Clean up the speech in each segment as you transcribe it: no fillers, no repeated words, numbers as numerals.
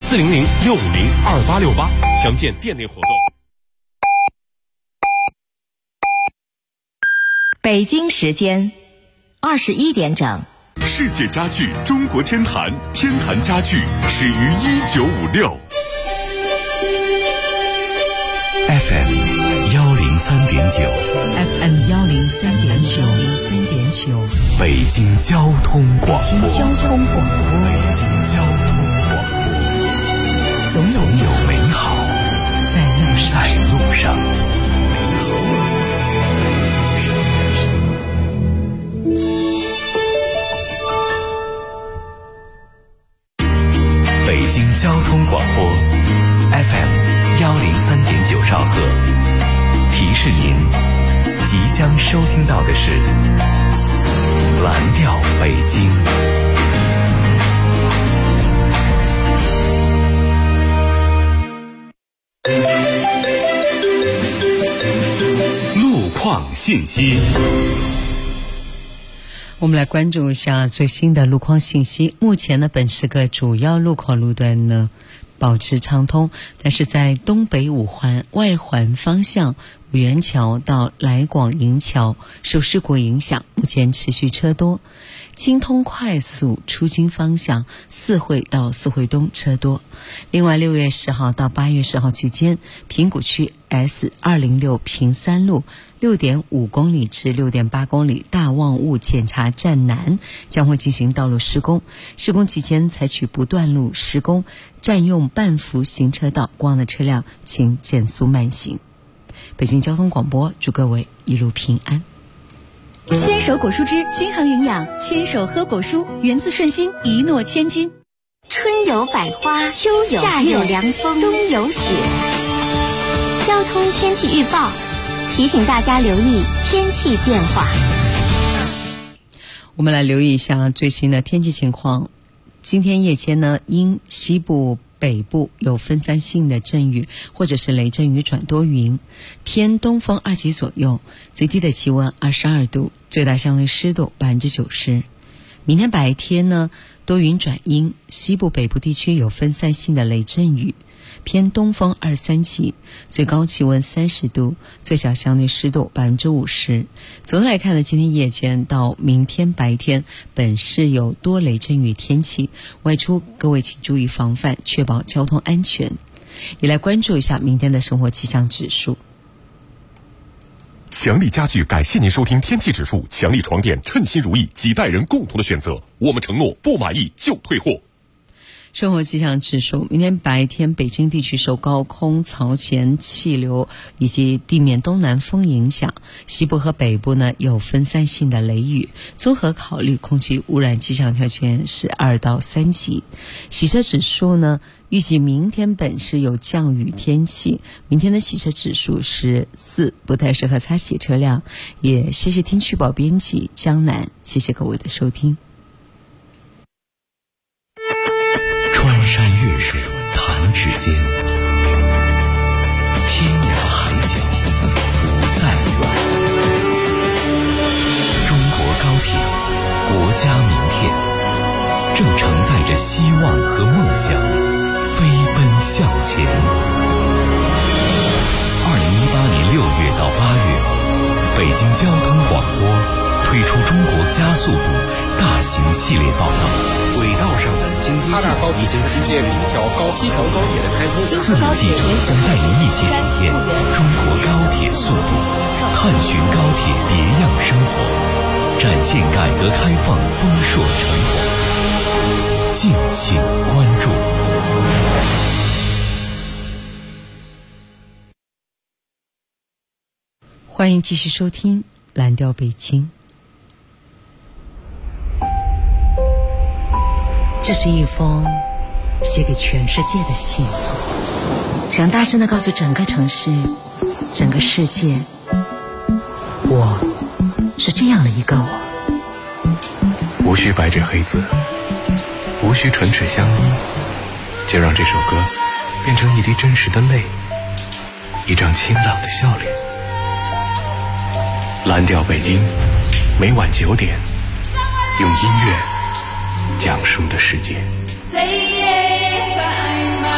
400-650-2868，详见店内活动。 北京时间21点整。 世界家具中国天坛，天坛家具始于1956。FM 103.9，FM 103.9， 北京交通广播，总有美好在路上。北京交通广播 FM 103.9兆赫，提示您即将收听到的是蓝调北京。路况信息。 我们来关注一下最新的路况信息。目前呢，本市各主要路口路段呢保持畅通，但是在东北五环外环方向五元桥到来广营桥受事故影响，目前持续车多。京通快速出京方向四惠到四惠东车多。另外6月10号到8月10号期间，平谷区 S206 平三路 6.5 公里至 6.8 公里大望雾检查站南将会进行道路施工，施工期间采取不断路施工，占用半幅行车道，过往的车辆请减速慢行。北京交通广播祝各位一路平安。 牵手果蔬汁均衡营养，牵手喝果蔬，源自顺心，一诺千金。 春有百花，秋有夏有凉风，冬有雪。交通天气预报提醒大家留意天气变化。 我们来留意一下最新的天气情况。今天夜间呢，因西部北部有分散性的阵雨或者是雷阵雨转多云，偏东风2级左右，最低的气温22度，最大相对湿度90%。明天白天呢，多云转阴，西部北部地区有分散性的雷阵雨，偏东风2-3级，最高气温30度，最小相对湿度50%。总的来看呢，今天夜间到明天白天，本市有多雷阵雨天气，外出各位请注意防范，确保交通安全。也来关注一下明天的生活气象指数。 强力家具感谢您收听天气指数，强力床垫称心如意，几代人共同的选择，我们承诺不满意就退货。 生活气象指数，明天白天北京地区受高空槽前气流以及地面东南风影响，西部和北部呢有分散性的雷雨，综合考虑空气污染气象条件是2到3级。洗车指数呢，预计明天本市有降雨天气，明天的洗车指数是4，不太适合擦洗车辆。也谢谢天气预报编辑江南，谢谢各位的收听。 穿山越水弹指间，天涯海角不再远。中国高铁，国家名片，正承载着希望和梦想，飞奔向前。2018年6月到8月，北京交通广播推出中国加速度大型系列报道。 轨道上的京津冀已经世界第一条西条高铁的开通 ，4名记者将带您一起体验中国高铁速度，探寻高铁别样生活，展现改革开放丰硕成果。敬请关注。 欢迎继续收听蓝调北京。这是一封写给全世界的信，想大声地告诉整个城市，整个世界，我是这样的一个我。 无需白纸黑字，无需唇齿相依，就让这首歌变成一滴真实的泪，一张清朗的笑脸。蓝调北京，每晚9点，用音乐讲述的世界。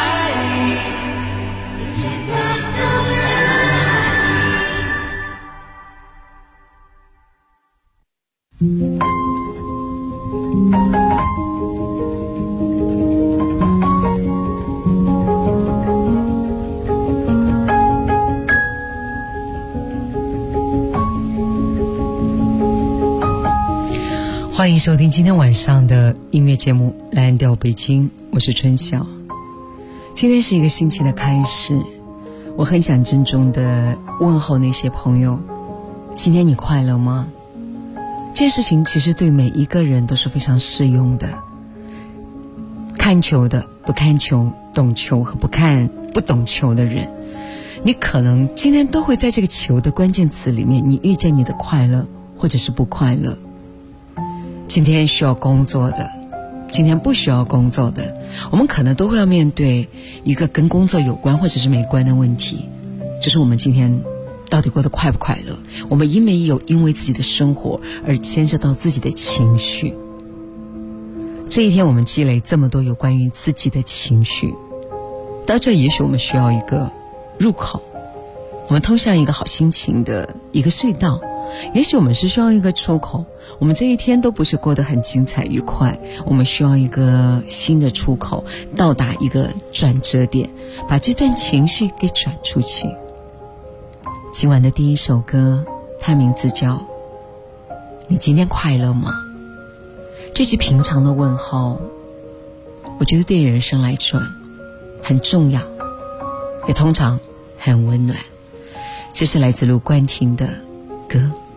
欢迎收听今天晚上的音乐节目《蓝调北京》，我是春晓。今天是一个星期的开始，我很想郑重的问候那些朋友，今天你快乐吗？这件事情其实对每一个人都是非常适用的，看球的、不看球、懂球和不懂球的人，你可能今天都会在这个球的关键词里面，你遇见你的快乐或者是不快乐。今天需要工作的，今天不需要工作的，我们可能都会要面对一个跟工作有关或者是没关的问题，就是我们今天到底过得快不快乐，我们因为自己的生活而牵涉到自己的情绪。这一天我们积累这么多有关于自己的情绪，到这也许我们需要一个入口，我们通向一个好心情的一个隧道，也许我们是需要一个出口，我们这一天都不是过得很精彩愉快，我们需要一个新的出口，到达一个转折点，把这段情绪给转出去。今晚的第一首歌，它名字叫《你今天快乐吗》。这句平常的问候，我觉得对人生来说很重要，也通常很温暖。这是来自卢冠廷的歌，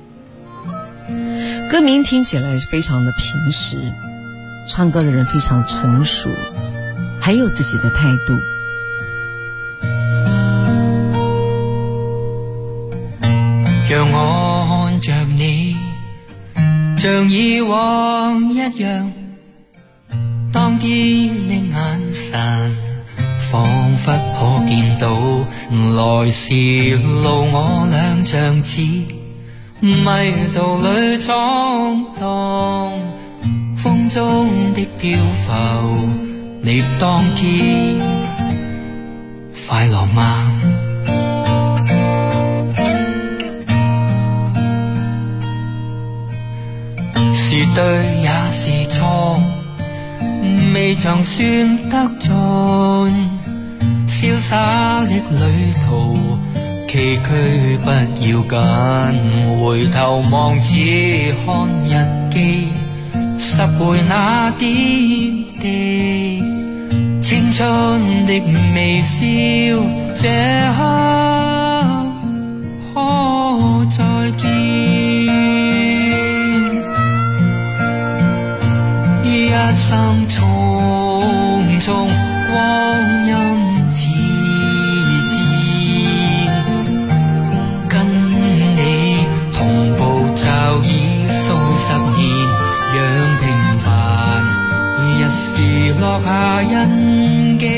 歌名听起来非常的平实，唱歌的人非常成熟，很有自己的态度。 讓我看着你，像以往一樣，當天的眼神彷彿可見到來時路，我倆像似迷途裏闖蕩，風中的漂浮，你當天快樂嗎？是對也是錯，未曾算得盡，瀟灑的旅途，崎嶇不要緊，回頭望只看日記，10回那點滴，青春的微笑，這刻可再見。一生匆匆，光陰似箭，跟你同步就已數10年，讓平凡一時落下印記，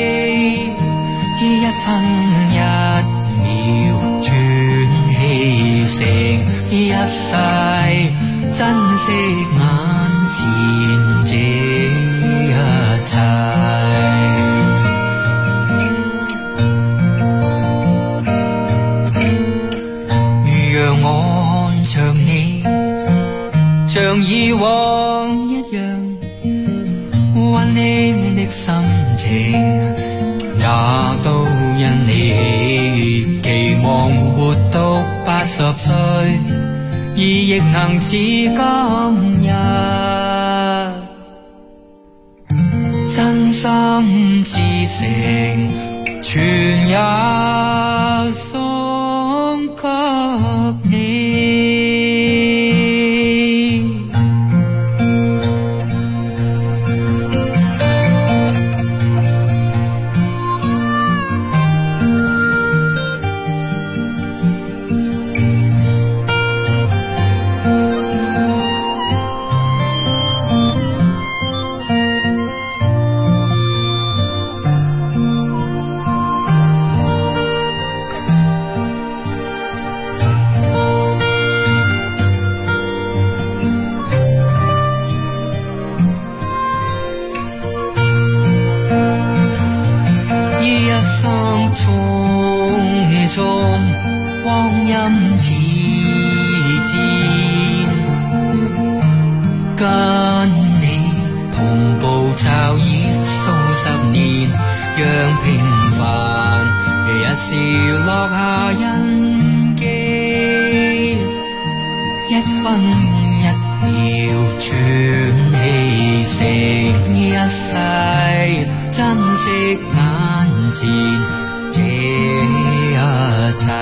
一分一秒轉氣成一世，珍惜眼前這一切，讓我看着你，像以往一樣，溫馨的心情也都因你期望活到80歲，而亦能似今日，真心至誠，全也送給你。 惜一世，珍惜眼前这一切，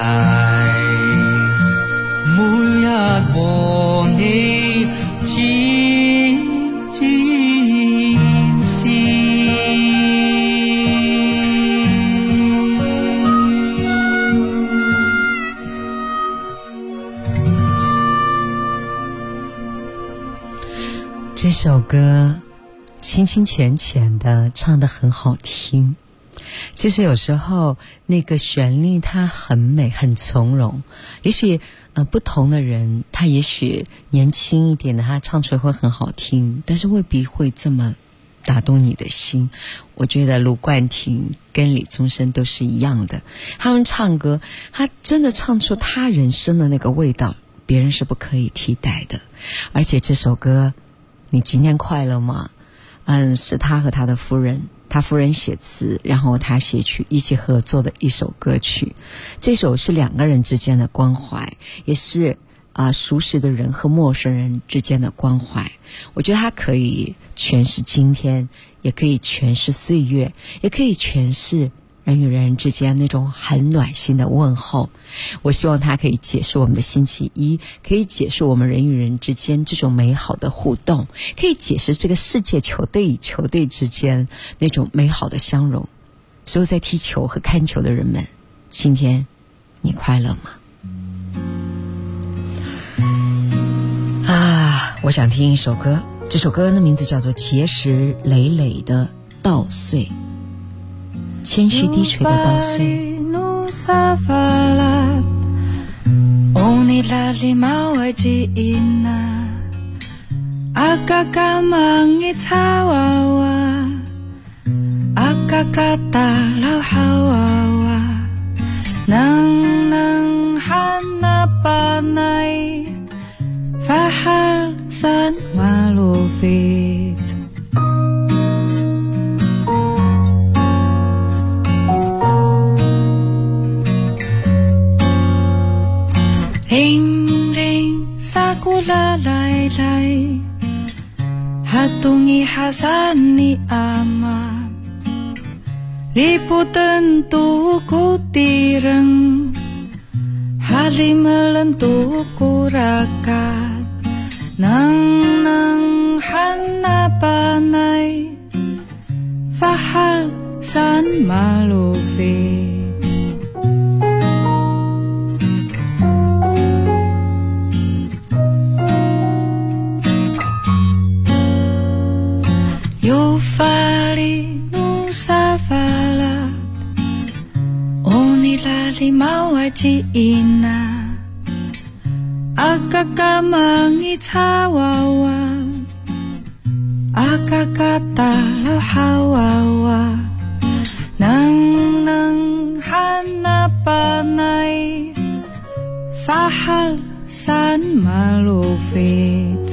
每日和你渐渐是。 这首歌清清浅浅的，唱得很好听。其实有时候那个旋律它很美很从容，也许不同的人，他也许年轻一点的他唱出来会很好听，但是未必会这么打动你的心。我觉得卢冠廷跟李宗盛都是一样的，他们唱歌他真的唱出他人生的那个味道，别人是不可以替代的。而且这首歌你今天快乐吗？是他和他的夫人，他夫人写词，然后他写曲，一起合作的一首歌曲。这首是两个人之间的关怀，也是熟识的人和陌生人之间的关怀。我觉得它可以诠释今天，也可以诠释岁月，也可以诠释人与人之间那种很暖心的问候。我希望它可以解释我们的星期一，可以解释我们人与人之间这种美好的互动，可以解释这个世界球队与球队之间那种美好的相融。所有在踢球和看球的人们，今天你快乐吗？我想听一首歌，这首歌的名字叫做结实累累的稻穗，谦虚低垂的稻穗。 فحرصا ولفيت Ring ring sakula lai lai hatungi hasani ama liputan tu kutireng halimelan tu kurakat nang hanapanay fahal san malufit yufali nusafala onilali mawaji ina Akakamangi tawawa Akakatalaw hawawa Nang hanapanay Fahal san malufit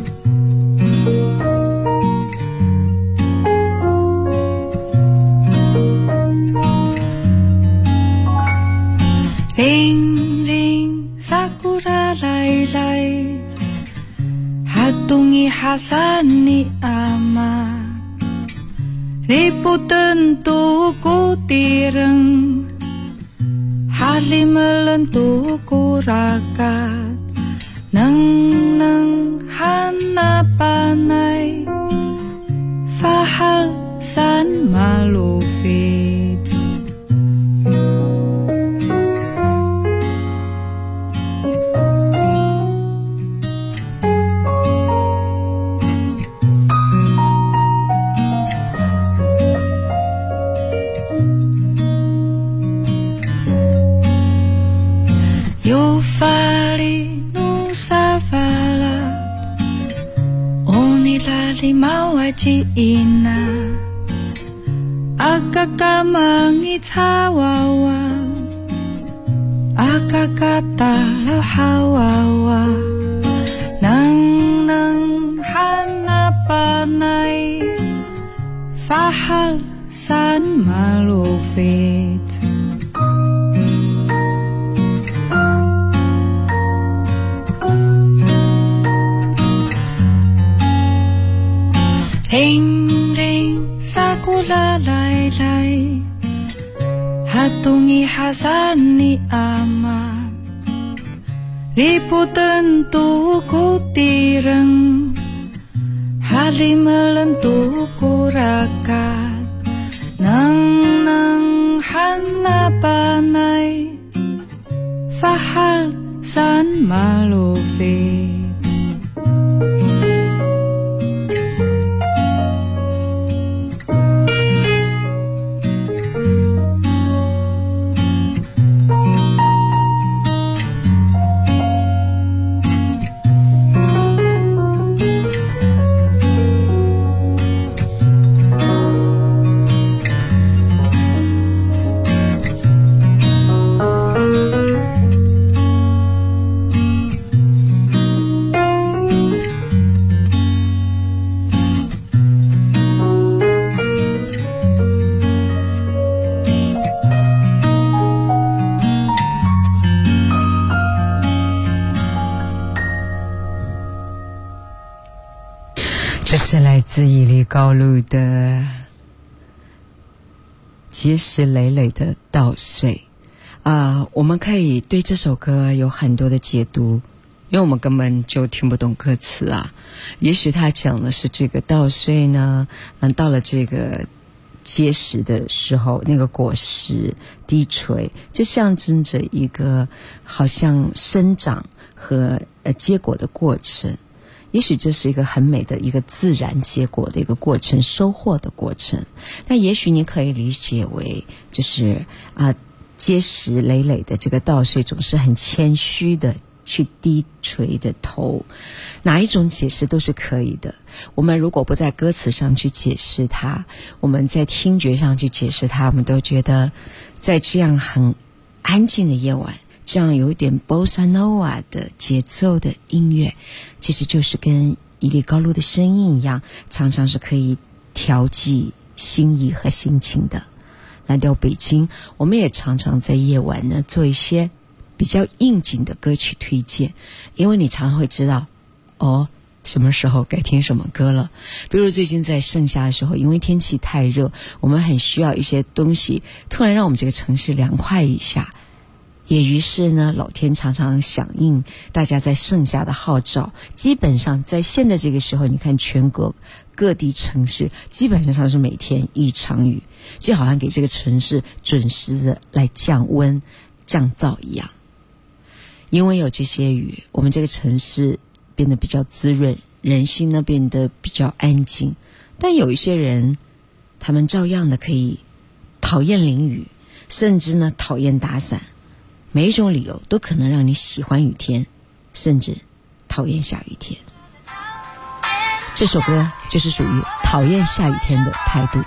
Ring ring sakura lai lai hatungi hasani ama liputan tu kutireng halimelan tu kurakat nang hanapanay fahal san malufit Yufali nusafala onilali mawaji ina Akakamangi tawawa Akakatalaw hawawa Nang hanapanay Fahal san malufit patungi hasani ama liputan tuku tireng hali melentu kurakat nang hanapanay fahal san malufi 这是来自屹立高路的结实累累的稻穗我们可以对这首歌有很多的解读，因为我们根本就听不懂歌词啊。也许他讲的是这个稻穗呢，到了这个结实的时候，那个果实低垂，就象征着一个好像生长和结果的过程。也许这是一个很美的一个自然结果的一个过程，收获的过程。但也许你可以理解为就是结实累累的这个稻穗总是很谦虚的去低垂的头，哪一种解释都是可以的。我们如果不在歌词上去解释它，我们在听觉上去解释它，我们都觉得在这样很安静的夜晚，这样有一点 bossa nova 的节奏的音乐，其实就是跟屹立高路的声音一样，常常是可以调剂心意和心情的。来到北京，我们也常常在夜晚呢做一些比较应景的歌曲推荐，因为你常常会知道什么时候该听什么歌了。比如最近在盛夏的时候，因为天气太热，我们很需要一些东西突然让我们这个城市凉快一下，也于是呢老天常常响应大家在盛夏的号召，基本上在现在这个时候，你看全国各地城市基本上是每天一场雨，就好像给这个城市准时的来降温降噪一样。因为有这些雨，我们这个城市变得比较滋润，人心呢变得比较安静。但有一些人，他们照样的可以讨厌淋雨，甚至呢讨厌打伞，每一种理由都可能让你喜欢雨天，甚至讨厌下雨天。这首歌就是属于讨厌下雨天的态度。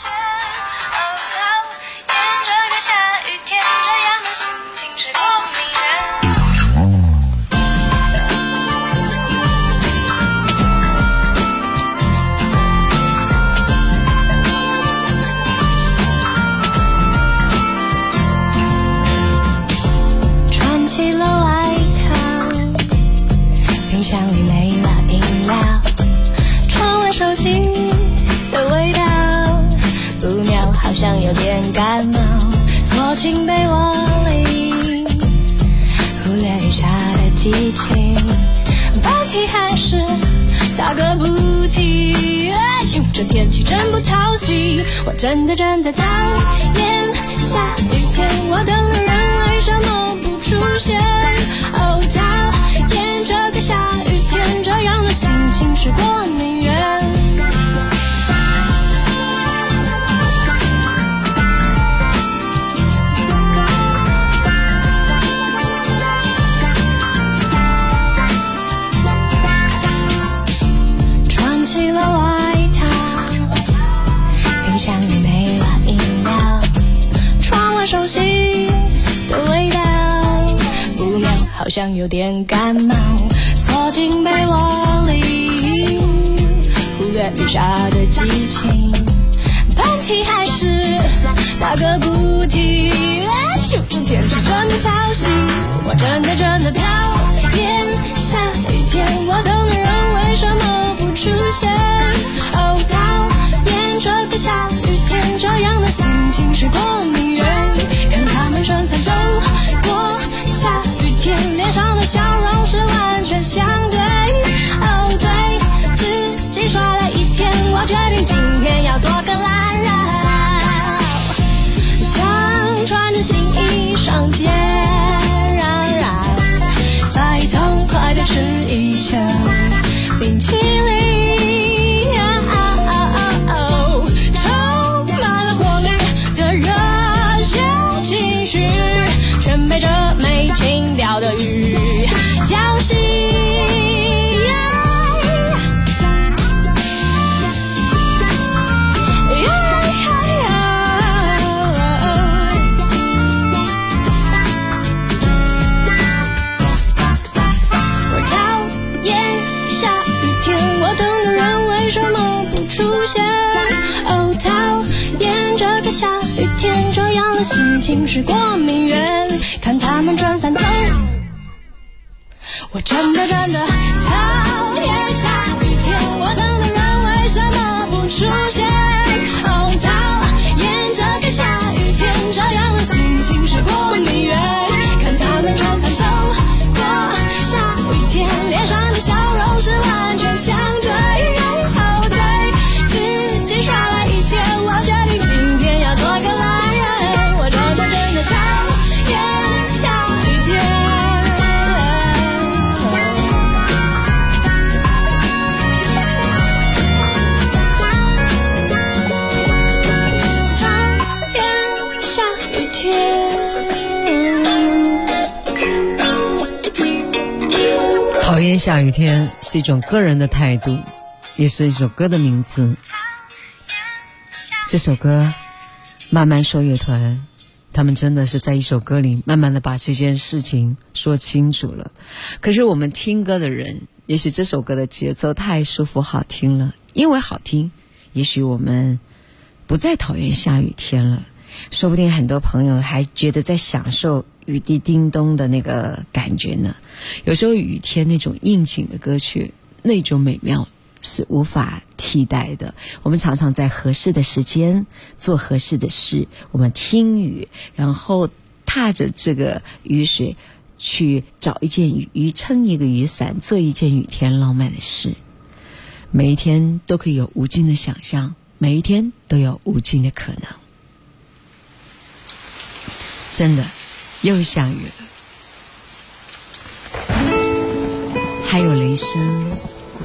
冰箱里没了饮料，窗外熟悉的味道，不妙，好像有点感冒，缩进被窝里，忽略雨下的激情，半提还是打个不停，这天气真不讨喜，我真的讨厌下雨天，我等的人为什么不出现？讨厌这个下雨天，这样的心情是过敏源。穿起了外套，冰箱里没了饮料，窗外熟悉的味道，不妙，好像有点感冒，缩进被窝里，忽略雨下的激情，喷嚏还是打个不停，这天气真的讨喜，我真的讨厌下雨天，我等的人为什么不出现？讨厌这个下雨天，这样的心情是过敏源。 雨天，这样的心情是过明月，看他们转散走。我真的讨厌下雨天，我等的人为什么不出现？哦，讨厌这个下雨天，这样的心情是过明月，看他们转散走过。下雨天，脸上的笑容是完全相对，然后对自己耍了一天，我决定今天要做个懒人。我真的讨厌下雨天。 讨厌下雨天是一种个人的态度，也是一首歌的名字。这首歌慢慢说乐团，他们真的是在一首歌里慢慢的把这件事情说清楚了。可是我们听歌的人，也许这首歌的节奏太舒服好听了，因为好听，也许我们不再讨厌下雨天了。说不定很多朋友还觉得在享受雨滴叮咚的那个感觉呢。有时候雨天那种应景的歌曲，那种美妙是无法替代的。我们常常在合适的时间做合适的事，我们听雨，然后踏着这个雨水去找一件雨撑一个雨伞，做一件雨天浪漫的事。每一天都可以有无尽的想象，每一天都有无尽的可能。真的又下雨了，还有雷声。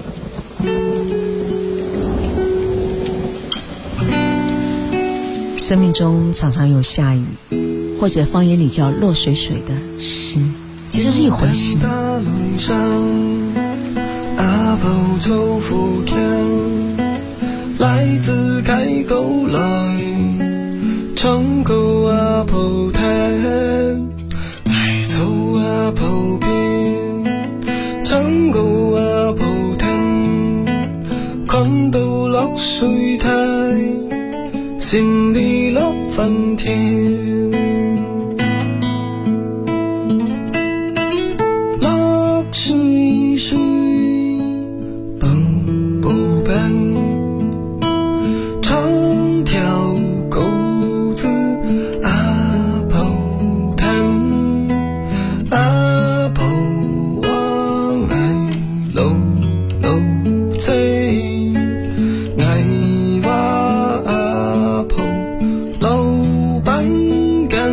生命中常常有下雨，或者方言里叫落水水的事，其实是一回事。 阿婆做福建，来自开沟来，唱歌阿婆听，来做阿婆边，唱歌阿婆聽，看到落水台，心里樂翻天。落水水蹦不奔，長條狗子阿婆疼，阿婆我愛老老仔，愛我阿婆老板間。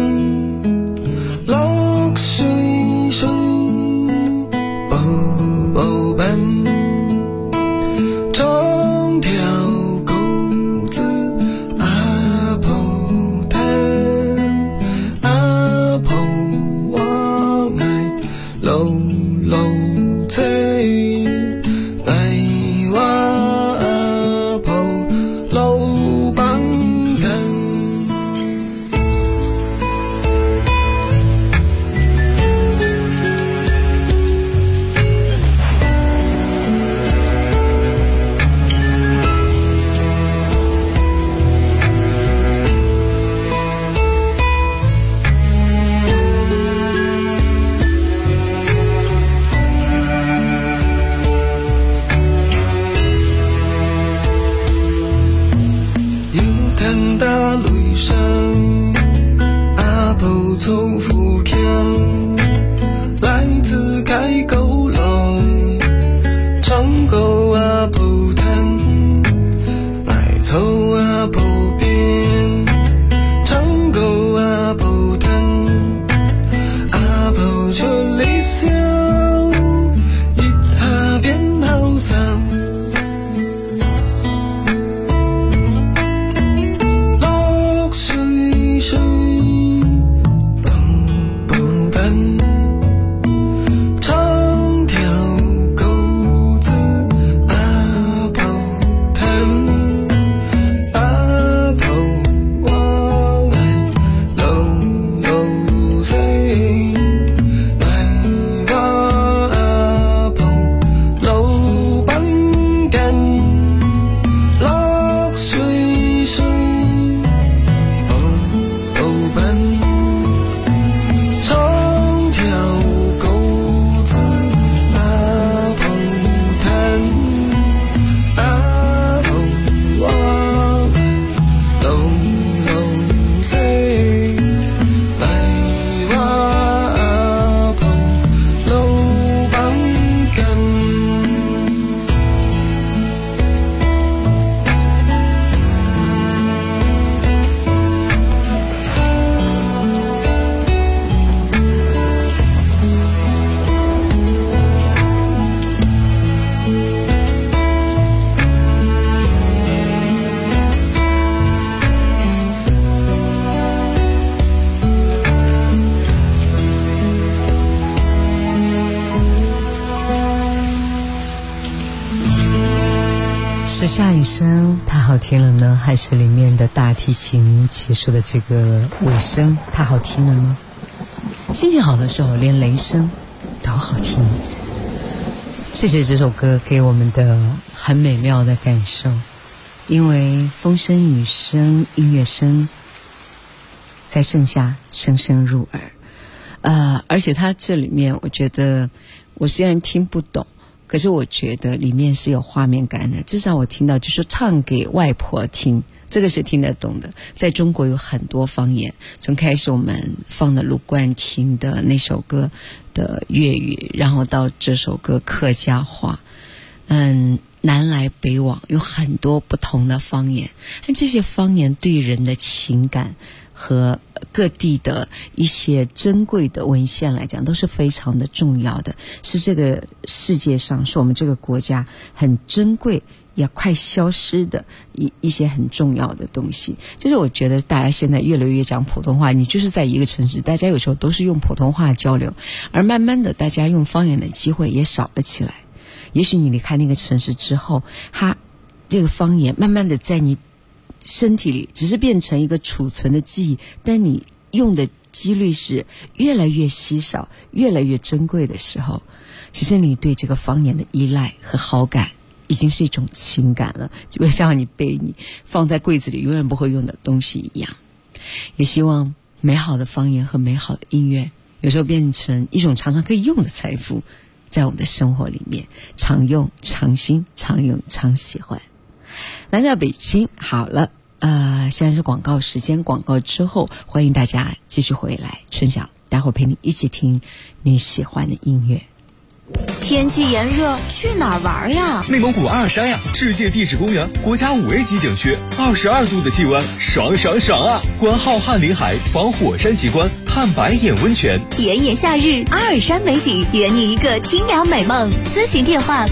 是下雨声太好听了呢，还是里面的大提琴结束的这个尾声太好听了呢？心情好的时候连雷声都好听。谢谢这首歌给我们的很美妙的感受，因为风声雨声音乐声在盛夏声声入耳。而且它这里面我觉得我虽然听不懂，可是我觉得里面是有画面感的，至少我听到就是唱给外婆听，这个是听得懂的。在中国有很多方言，从开始我们放的卢冠廷的那首歌的粤语，然后到这首歌客家话，南来北往有很多不同的方言，但这些方言对人的情感和各地的一些珍贵的文献来讲都是非常的重要的，是这个世界上，是我们这个国家很珍贵也快消失的一些很重要的东西。就是我觉得大家现在越来越讲普通话，你就是在一个城市，大家有时候都是用普通话交流，而慢慢的大家用方言的机会也少了起来。也许你离开那个城市之后，它这个方言慢慢的在你身体里只是变成一个储存的记忆，但你用的几率是越来越稀少越来越珍贵的时候，其实你对这个方言的依赖和好感已经是一种情感了，就像你被你放在柜子里永远不会用的东西一样。也希望美好的方言和美好的音乐有时候变成一种常常可以用的财富，在我们的生活里面常用常新，常用常喜欢。来到北京，好了，现在是广告时间，广告之后欢迎大家继续回来，春晓待会儿陪你一起听你喜欢的音乐。 天气炎热，去哪儿玩呀？ 内蒙古阿尔山呀，世界地质公园，国家5A级景区，22度的气温，爽爽爽啊！观浩瀚林海，访火山奇观，探白眼温泉。 炎炎夏日，阿尔山美景，圆你一个清凉美梦。咨询电话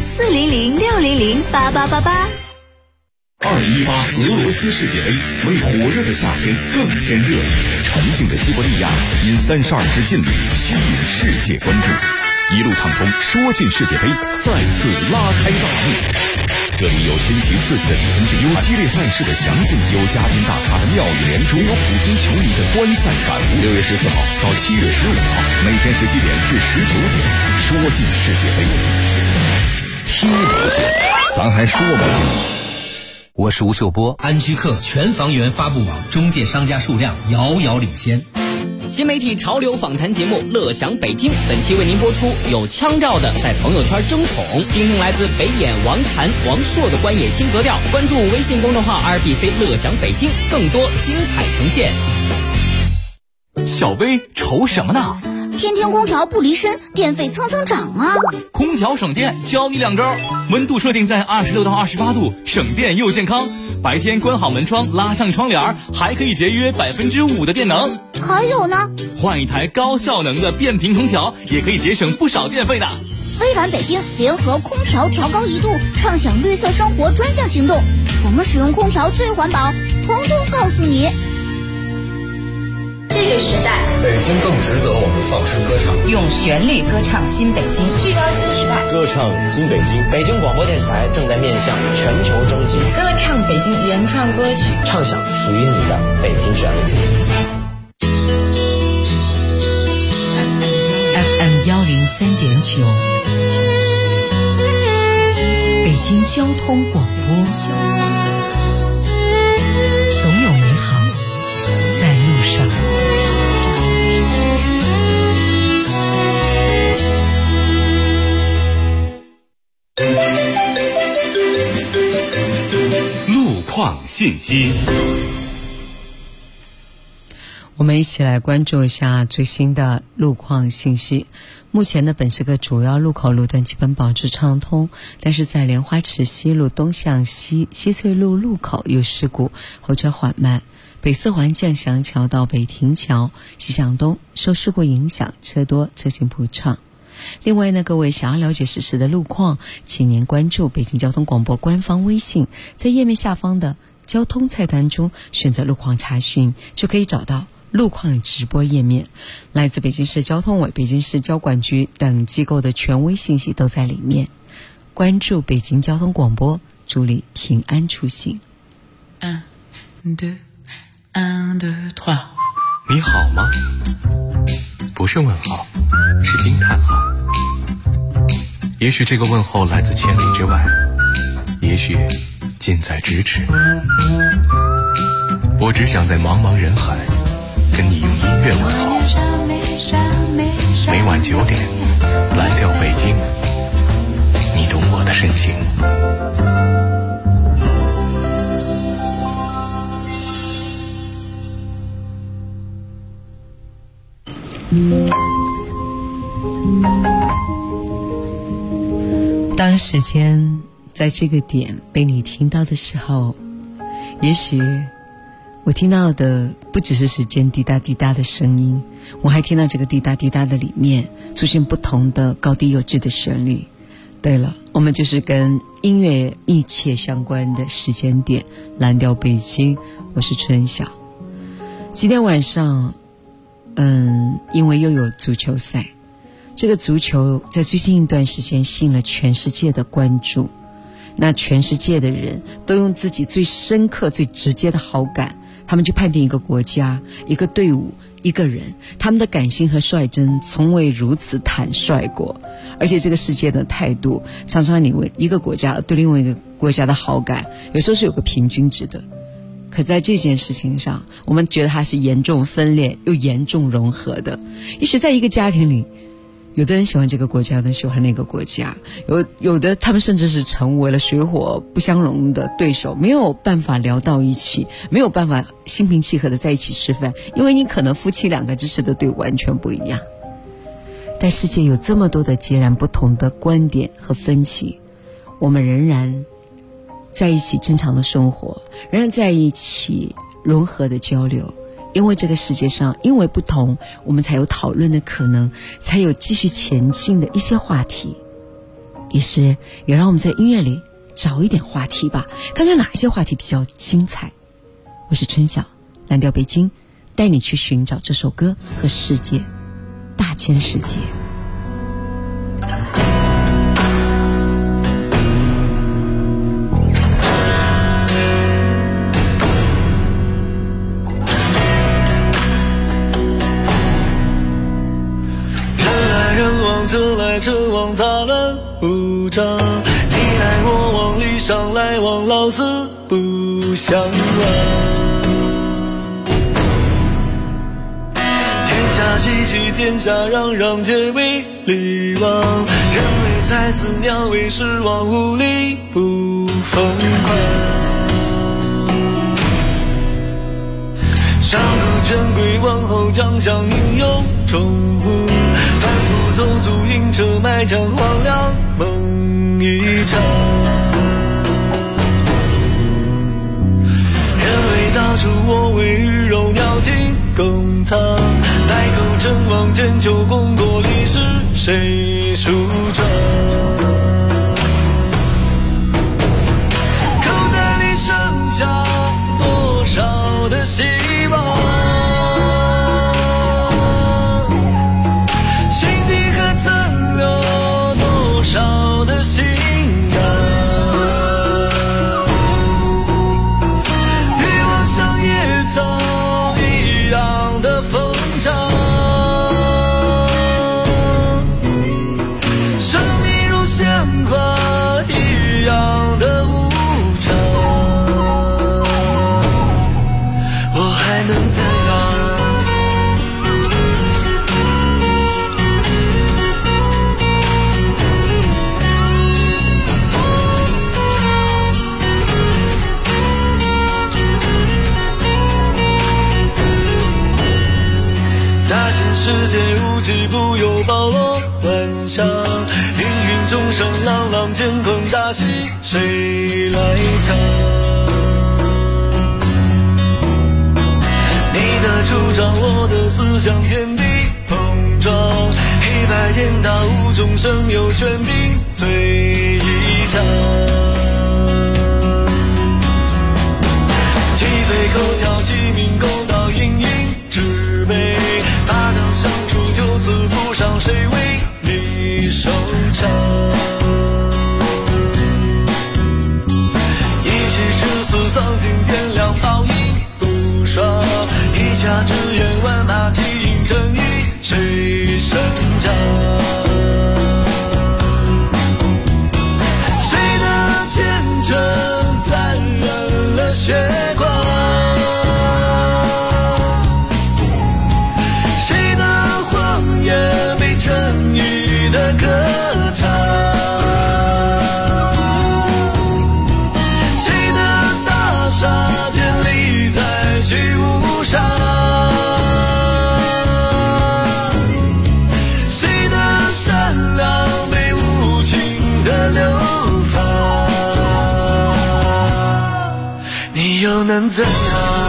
400-600-8888。 2018俄罗斯世界杯为火热的夏天更添热情，沉静的西伯利亚因32支劲旅吸引世界关注，一路畅通说进世界杯，再次拉开大幕。这里有新奇刺激的比分竞，有激烈赛事的详尽，有嘉宾大咖的妙语连珠，有普通球迷的观赛感悟。6月14号到7月15号，每天17点至19点，说进世界杯，踢不进，咱还说不进。 我是吴秀波。 安居客全房源发布网中介商家数量遥遥领先。 新媒体潮流访谈节目《乐享北京》本期为您播出，有腔调的在朋友圈争宠，听听来自北演王谭、王朔的官演新格调。关注微信公众号 RBC 乐享北京，更多精彩呈现。 小薇愁什么呢？ 天天空调不离身，电费蹭蹭涨啊！ 空调省电，教你2招：温度设定在26到28度，省电又健康。白天关好门窗，拉上窗帘，还可以节约5%的电能。 还有呢， 换一台高效能的变频空调，也可以节省不少电费的。 微软北京联合空调调高1度，畅享绿色生活专项行动，怎么使用空调最环保，统统告诉你。 这个时代， 北京更值得我们放声歌唱， 用旋律歌唱新北京，聚焦新时代， 歌唱新北京。北京广播电视台正在面向全球征集， 歌唱北京原创歌曲， 唱响属于你的北京旋律。 FM 103.9，北京交通广播，总有美好在路上。 路况信息， 我们一起来关注一下最新的路况信息。目前呢，本市各主要路口路段基本保持畅通，但是在莲花池西路东向西翠路路口有事故，后车缓慢。北四环将翔桥到北亭桥西向东受事故影响，车多车行不畅。另外呢，各位想要了解实时的路况，请您关注北京交通广播官方微信，在页面下方的交通菜单中选择路况查询，就可以找到路况直播页面。来自北京市交通委、北京市交管局等机构的权威信息都在里面。关注北京交通广播， 祝你平安出行。 你好吗？不是问号，是惊叹号。也许这个问候来自千里之外，也许近在咫尺。我只想在茫茫人海跟你用音乐问候。每晚9点，蓝调北京，你懂我的深情。 当时间在这个点被你听到的时候，也许我听到的不只是时间滴答滴答的声音，我还听到这个滴答滴答的里面出现不同的高低有致的旋律。对了，我们就是跟音乐密切相关的时间点，蓝调北京，我是春晓。今天晚上因为又有足球赛，这个足球在最近一段时间吸引了全世界的关注，那全世界的人都用自己最深刻最直接的好感，他们去判定一个国家、一个队伍、一个人，他们的感性和率真从未如此坦率过。而且这个世界的态度，常常你为一个国家对另外一个国家的好感，有时候是有个平均值的。可在这件事情上，我们觉得它是严重分裂又严重融合的。也许在一个家庭里，有的人喜欢这个国家，有的人喜欢那个国家，有的他们甚至是成为了水火不相容的对手，没有办法聊到一起，没有办法心平气和的在一起吃饭，因为你可能夫妻两个支持的队完全不一样。但世界有这么多的截然不同的观点和分歧，我们仍然在一起正常的生活，仍然在一起融合的交流。因为这个世界上，因为不同，我们才有讨论的可能，才有继续前进的一些话题。于是也让我们在音乐里找一点话题吧，看看哪一些话题比较精彩。我是春晓，蓝调北京，带你去寻找这首歌和世界，大千世界。 这来这往杂乱无章，你来我往，礼尚来往，老死不相忘。天下熙熙，天下攘攘，皆为利往。人为财死，鸟为食亡，无力不疯狂。上古权贵，王侯将相，应有终乎。反复走卒，饮车买浆，黄粱梦一场。人为大厨，我为鱼肉，鸟尽弓藏。百口成王，千秋功过，历史谁梳妆？口袋里剩下多少的希望？世界无奇不有，包罗万象。芸芸众生，朗朗乾坤大戏，谁来唱？你的主张，我的思想，天地碰撞。黑白颠倒，无众生有权柄最一场。鸡飞狗跳，鸡鸣狗盗，隐隐之辈。大当相处，就此负伤，谁为你收场？ 那只愿万马齐喑成一谁生长？谁的虔诚沾染了血光？谁的谎言被诚意的歌唱？谁的大厦建立在虚无上？谁的善良被无情的流放？你又能怎样？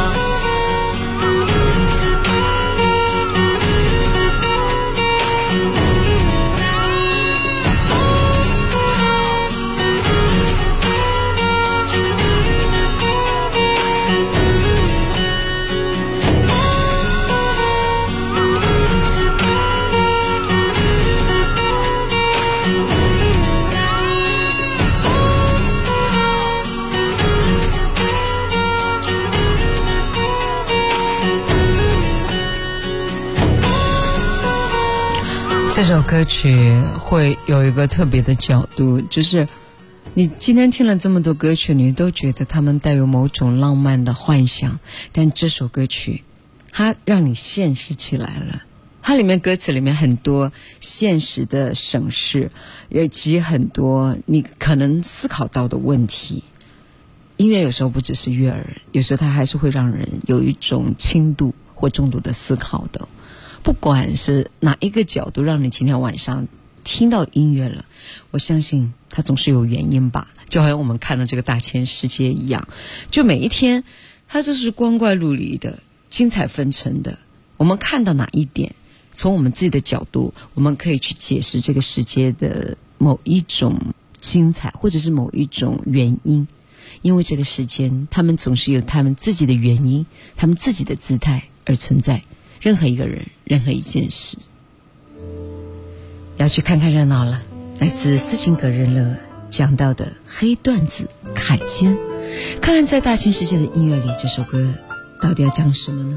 这首歌曲会有一个特别的角度，就是你今天听了这么多歌曲，你都觉得他们带有某种浪漫的幻想，但这首歌曲它让你现实起来了。它里面歌词里面很多现实的审视，以及很多你可能思考到的问题。音乐有时候不只是悦耳，有时候它还是会让人有一种轻度或重度的思考的。不管是哪一个角度让你今天晚上听到音乐了，我相信它总是有原因吧，就好像我们看到这个大千世界一样，就每一天它就是光怪陆离的，精彩纷呈的。我们看到哪一点，从我们自己的角度，我们可以去解释这个世界的某一种精彩，或者是某一种原因。因为这个世间他们总是有他们自己的原因，他们自己的姿态而存在。任何一个人，任何一件事，要去看看热闹了。来自斯琴格日乐讲到的黑段子坎肩，看看在大千世界的音乐里，这首歌到底要讲什么呢？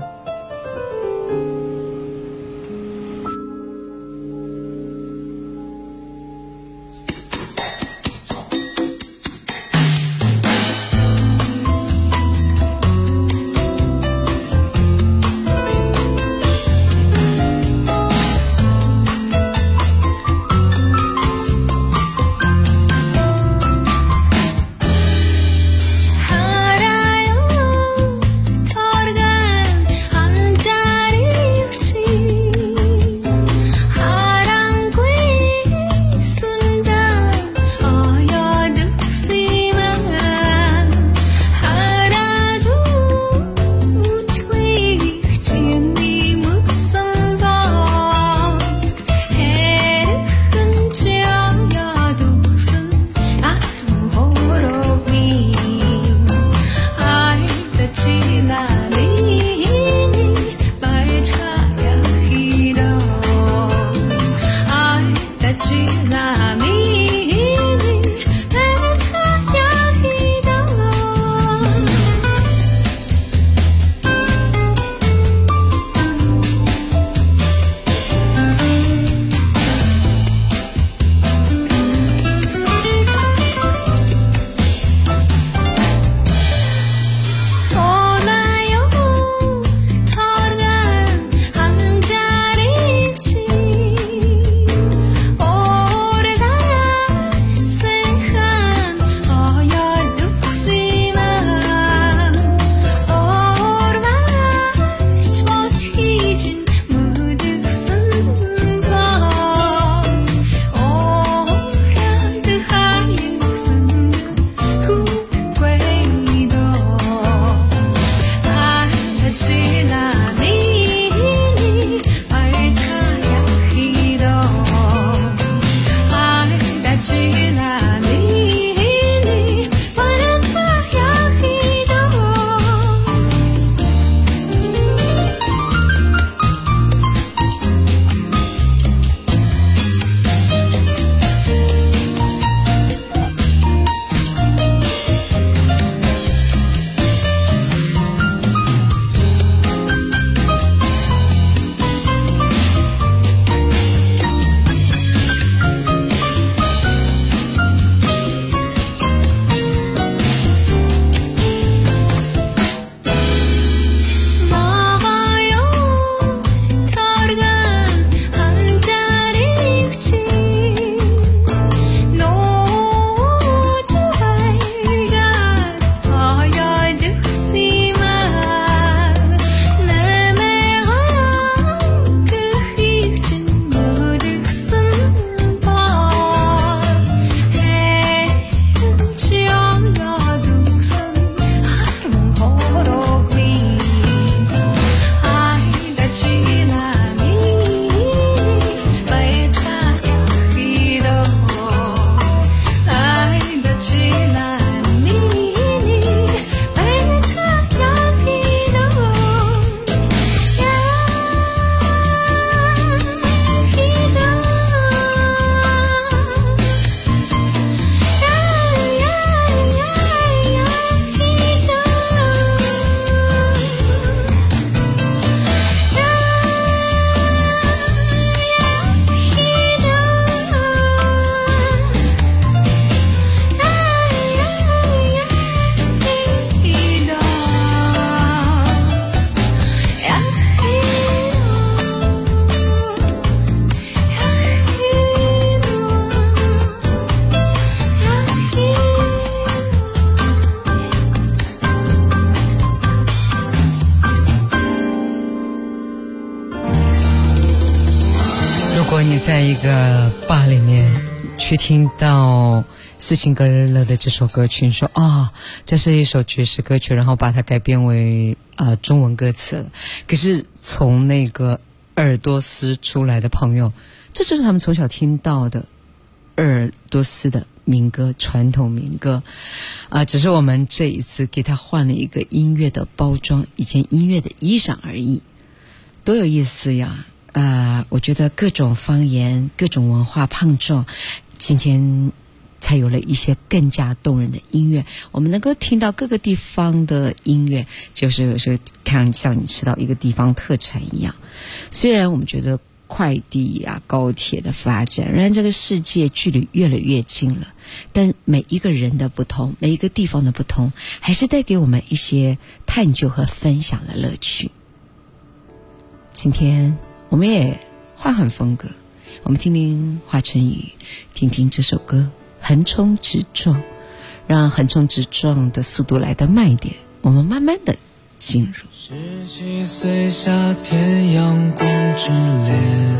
你在一个吧里面去听到斯琴格勒的这首歌曲，你说这是一首爵士歌曲，然后把它改编为中文歌词了。可是从那个耳朵斯出来的朋友，这就是他们从小听到的耳朵斯的民歌，传统民歌只是我们这一次给他换了一个音乐的包装，以前音乐的衣裳而已。多有意思呀！我觉得各种方言、各种文化碰撞，今天才有了一些更加动人的音乐。我们能够听到各个地方的音乐，就是有时候看像你吃到一个地方特产一样。虽然我们觉得快递高铁的发展让这个世界距离越来越近了，但每一个人的不同，每一个地方的不同，还是带给我们一些探究和分享的乐趣。今天我们也换风格，我们听听华晨宇，听听这首歌横冲直撞，让横冲直撞的速度来得慢一点，我们慢慢的进入。 17岁夏天阳光炽烈，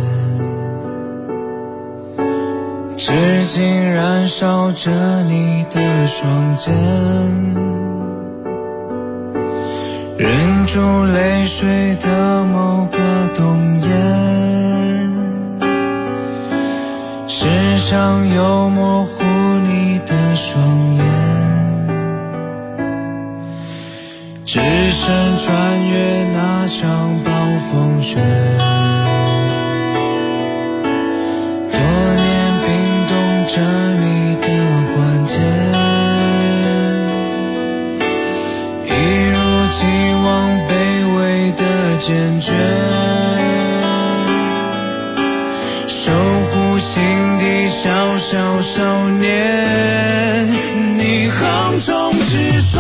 至今燃烧着你的双肩，忍住泪水的某个冬夜，时常又模糊你的双眼，只身穿越那场暴风雪，多年冰冻着你的关节，一如既往卑微的坚决，守护心底小小少年，你横冲直撞，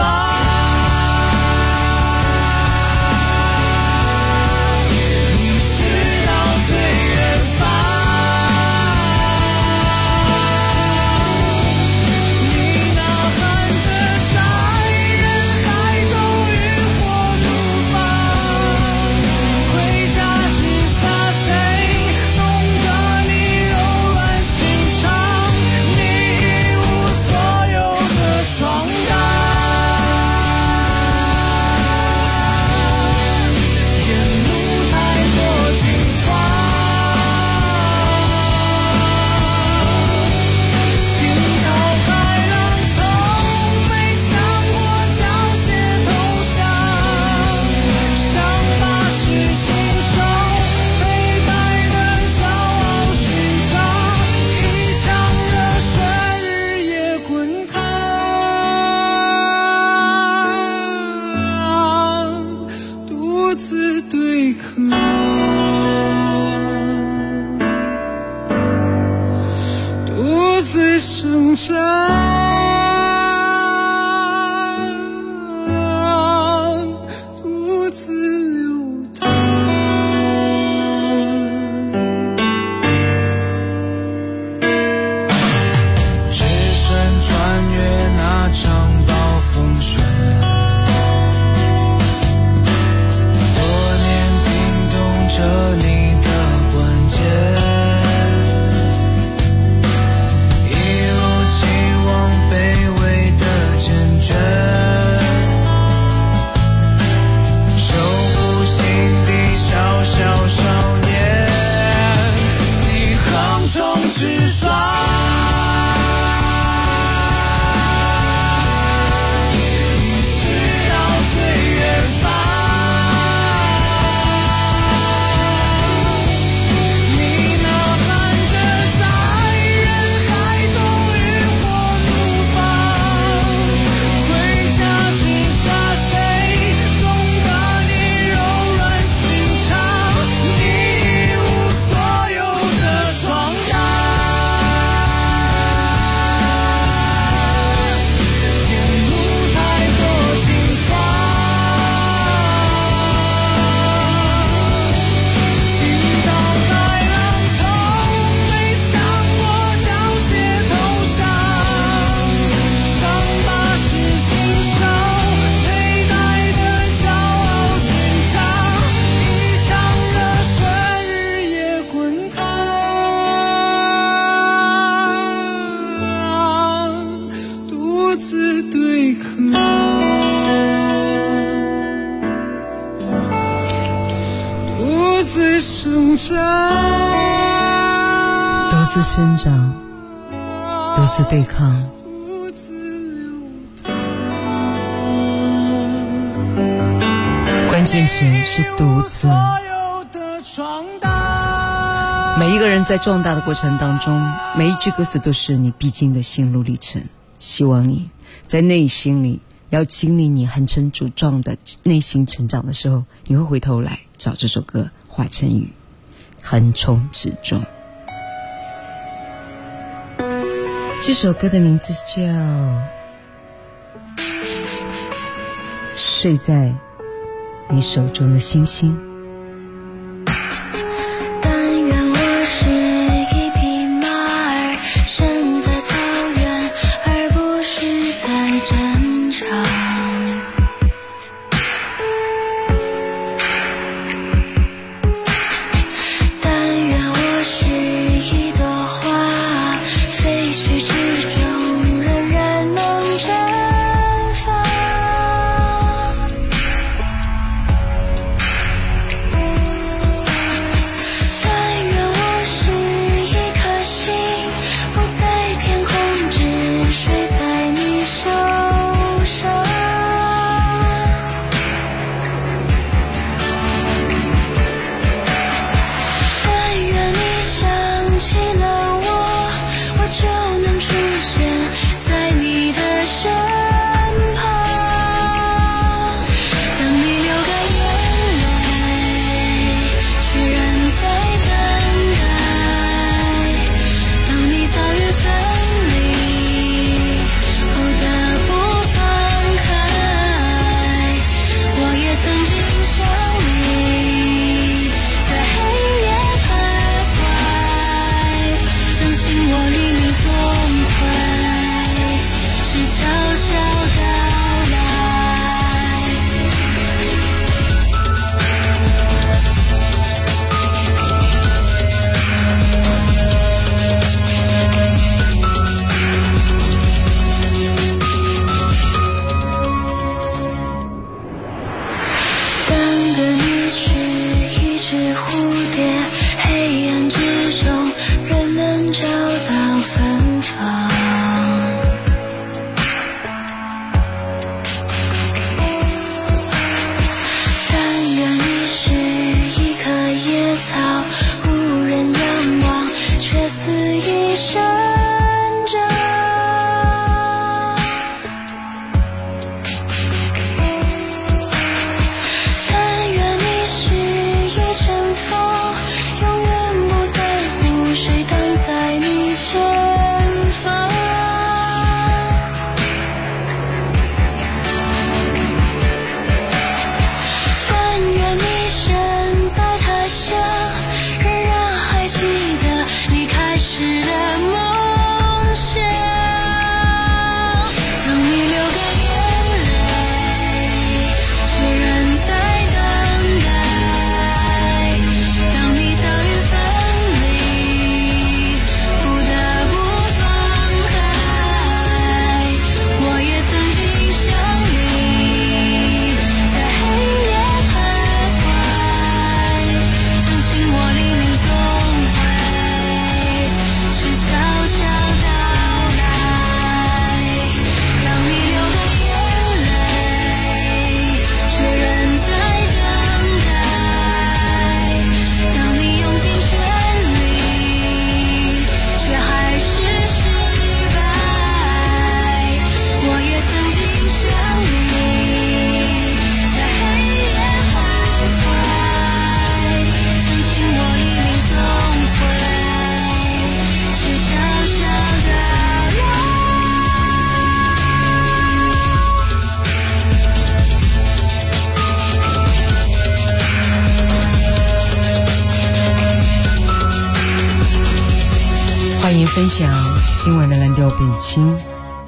一如既往自生长， 独自生长，独自对抗，关键词是独自。每一个人在壮大的过程当中，每一句歌词都是你必经的心路历程。希望你在内心里要经历你横冲直撞的内心成长的时候，你会回头来找这首歌化成语，横冲直撞。这首歌的名字叫《睡在你手中的星星》。欢迎分享今晚的蓝调北京，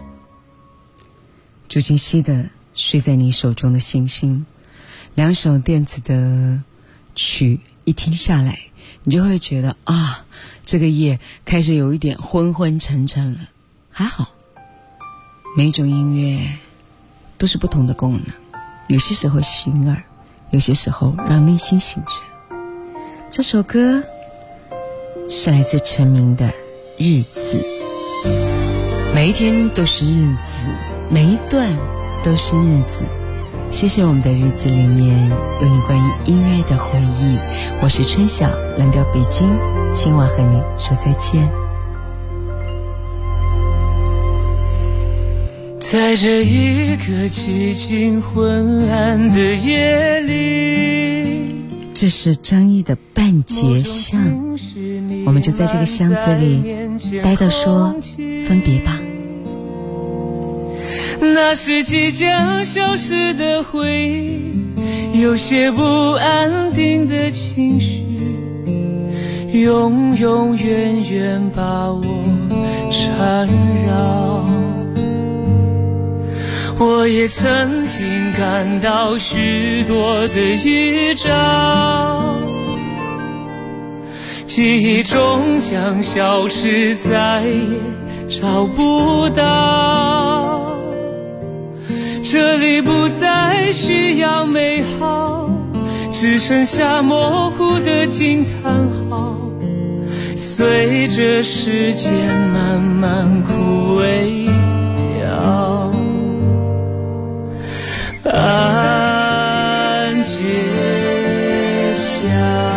朱婧汐的《睡在你手中的星星》。两首电子的曲一听下来，你就会觉得啊，这个夜开始有一点昏昏沉沉了。还好，每一种音乐都是不同的功能，有些时候醒耳，有些时候让内心醒着。 这首歌是来自陈明的《日子》，每一天都是日子，每一段都是日子。谢谢我们的日子里面有你关于音乐的回忆。我是春晓，蓝调北京，今晚和你说再见。 在这一个寂静昏暗的夜里， 这是张毅的半截巷，我们就在这个巷子里待到说分别吧。 那是即将消失的回忆，有些不安定的情绪，永永远远把我缠绕。我也曾经感到许多的预兆，记忆中将消失，再也找不到。这里不再需要美好，只剩下模糊的惊叹号，随着时间慢慢枯萎掉。半截巷，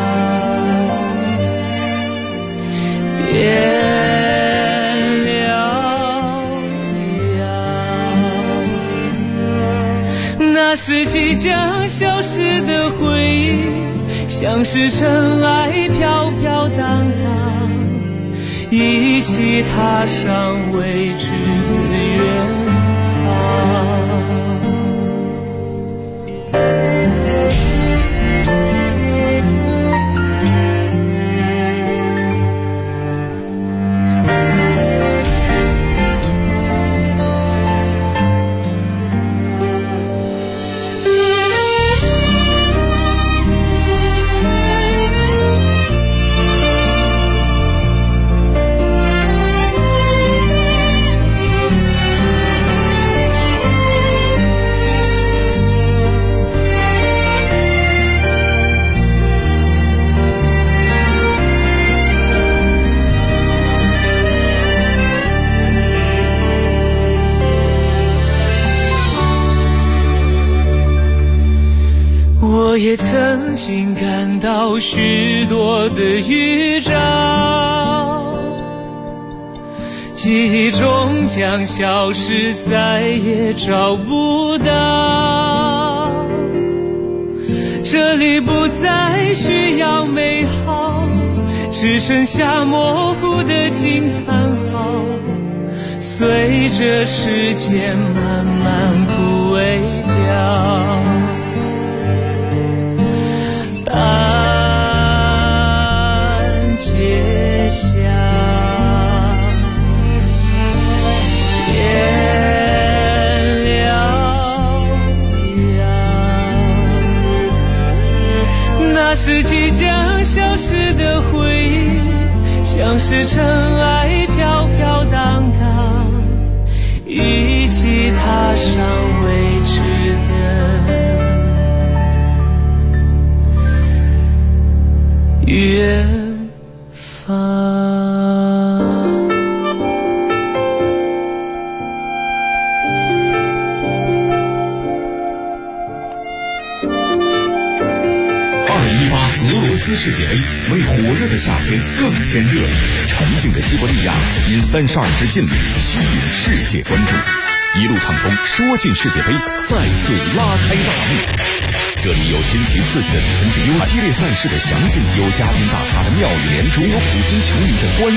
变了样，那是即将消失的回忆，像是尘埃飘飘荡荡，一起踏上未知的远方。我也曾经感到许多的预兆，记忆中将消失，再也找不到。这里不再需要美好，只剩下模糊的惊叹号，随着时间慢慢枯萎掉。半截巷，变了样，那是即将消失的回忆，像是尘埃飘飘荡荡，一起踏上未知的远方。 俄罗斯世界杯为火热的夏天更添热情，沉静的西伯利亚因32支劲旅吸引世界关注，一路畅风说进世界杯再次拉开大幕。这里有新奇刺激的比分竞，有激烈赛事的详尽，有嘉宾大咖的妙语连珠，有普通球迷的关